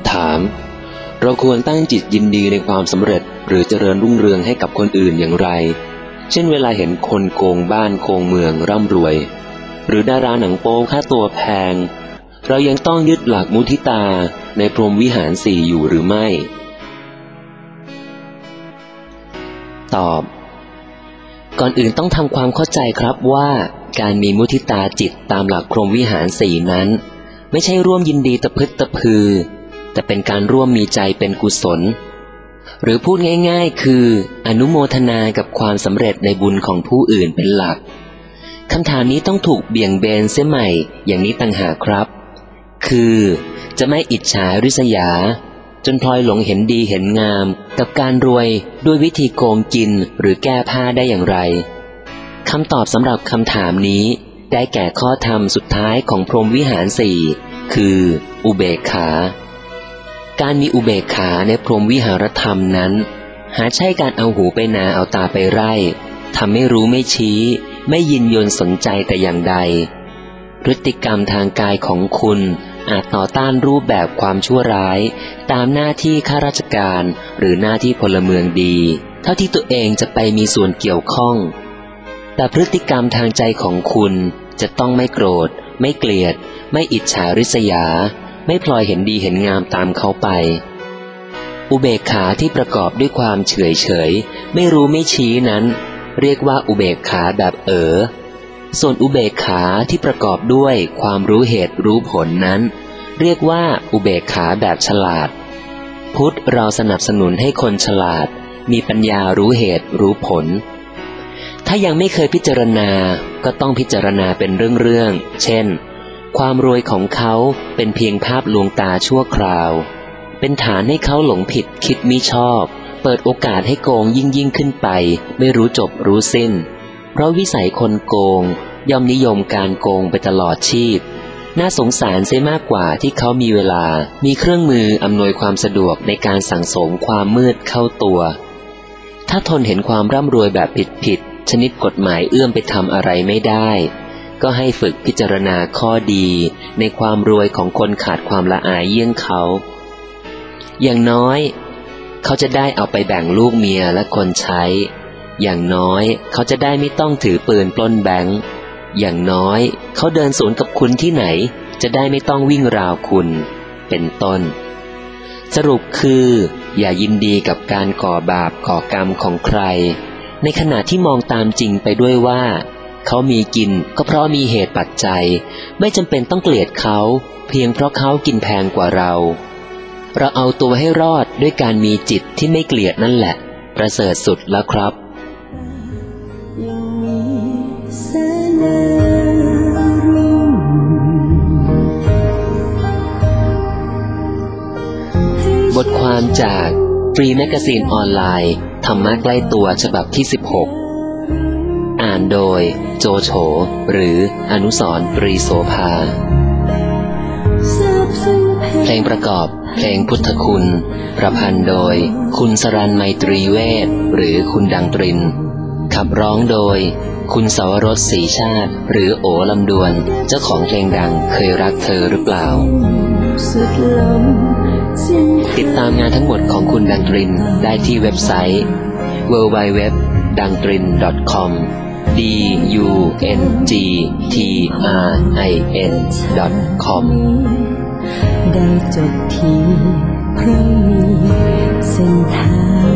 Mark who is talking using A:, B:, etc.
A: ำถามเราควรตั้งจิตยินดีในความสำเร็จหรือเจริญรุ่งเรืองให้กับคนอื่นอย่างไรเช่นเวลาเห็นคนโกงบ้านโกงเมืองร่ำรวยหรือดาราหนังโป๊ค่าตัวแพงเรายังต้องยึดหลักมุทิตาในพรหมวิหารสี่อยู่หรือไม่ตอบก่อนอื่นต้องทำความเข้าใจครับว่าการมีมุทิตาจิตตามหลักพรหมวิหารสี่นั้นไม่ใช่ร่วมยินดีตะพึดตะพือแต่เป็นการร่วมมีใจเป็นกุศลหรือพูดง่ายๆคืออนุโมทนากับความสำเร็จในบุญของผู้อื่นเป็นหลักคำถามนี้ต้องถูกเบี่ยงเบนเสียใหม่อย่างนี้ต่างหากครับคือจะไม่อิจฉาริษยาจนพลอยหลงเห็นดีเห็นงามกับการรวยด้วยวิธีโกงกินหรือแก้ผ้าได้อย่างไรคำตอบสำหรับคำถามนี้ได้แก่ข้อธรรมสุดท้ายของพรหมวิหารสี่คืออุเบกขาการมีอุเบกขาในพรหมวิหารธรรมนั้นหาใช่การเอาหูไปนาเอาตาไปไร่ทำไม่รู้ไม่ชี้ไม่ยินยนสนใจแต่อย่างใดพฤติกรรมทางกายของคุณอาจต่อต้านรูปแบบความชั่วร้ายตามหน้าที่ข้าราชการหรือหน้าที่พลเมืองดีเท่าที่ตัวเองจะไปมีส่วนเกี่ยวข้องแต่พฤติกรรมทางใจของคุณจะต้องไม่โกรธไม่เกลียดไม่อิจฉาริษยาไม่พลอยเห็นดีเห็นงามตามเขาไปอุเบกขาที่ประกอบด้วยความเฉยไม่รู้ไม่ชี้นั้นเรียกว่าอุเบกขาแบบส่วนอุเบกขาที่ประกอบด้วยความรู้เหตุรู้ผลนั้นเรียกว่าอุเบกขาแบบฉลาดพุทธเราสนับสนุนให้คนฉลาดมีปัญญารู้เหตุรู้ผลถ้ายังไม่เคยพิจารณาก็ต้องพิจารณาเป็นเรื่องๆเช่นความรวยของเขาเป็นเพียงภาพลวงตาชั่วคราวเป็นฐานให้เขาหลงผิดคิดมิชอบเปิดโอกาสให้โกงยิ่งขึ้นไปไม่รู้จบรู้สิ้นเพราะวิสัยคนโกงย่อมนิยมการโกงไปตลอดชีพน่าสงสารเสียมากกว่าที่เขามีเวลามีเครื่องมืออำนวยความสะดวกในการสั่งสมความมืดเข้าตัวถ้าทนเห็นความร่ำรวยแบบผิดชนิดกฎหมายเอื้อมไปทำอะไรไม่ได้ก็ให้ฝึกพิจารณาข้อดีในความรวยของคนขาดความละอายเยี่ยงเขาอย่างน้อยเขาจะได้เอาไปแบ่งลูกเมียและคนใช้อย่างน้อยเขาจะได้ไม่ต้องถือปืนปล้นแบงค์อย่างน้อยเขาเดินสวนกับคุณที่ไหนจะได้ไม่ต้องวิ่งราวคุณเป็นต้นสรุปคืออย่ายินดีกับการก่อบาปก่อกรรมของใครในขณะที่มองตามจริงไปด้วยว่าเขามีกินก็เพราะมีเหตุปัจจัยไม่จำเป็นต้องเกลียดเขาเพียงเพราะเขากินแพงกว่าเราเอาตัวให้รอดด้วยการมีจิตที่ไม่เกลียดนั่นแหละประเสริฐสุดแล้วครับบทความจากฟรีแมกาซีนออนไลน์ธรรมะใกล้ตัวฉบับที่16อ่านโดยโจโฉหรืออนุสรณ์ ตรีโสภาเพลงประกอบเพลงพุทธคุณประพันธ์โดยคุณสรัญไมตรีเวชหรือคุณดังตรินขับร้องโดยคุณสวรสศรีชาติหรือโอลำดวนเจ้าของเพลงดังเคยรักเธอหรือเปล่าติดตามงานทั้งหมดของคุณดังตรินได้ที่เว็บไซต์ www.dangtrin.com dungtrin.com
B: ได้จบที่เพราะมีเส้นทาง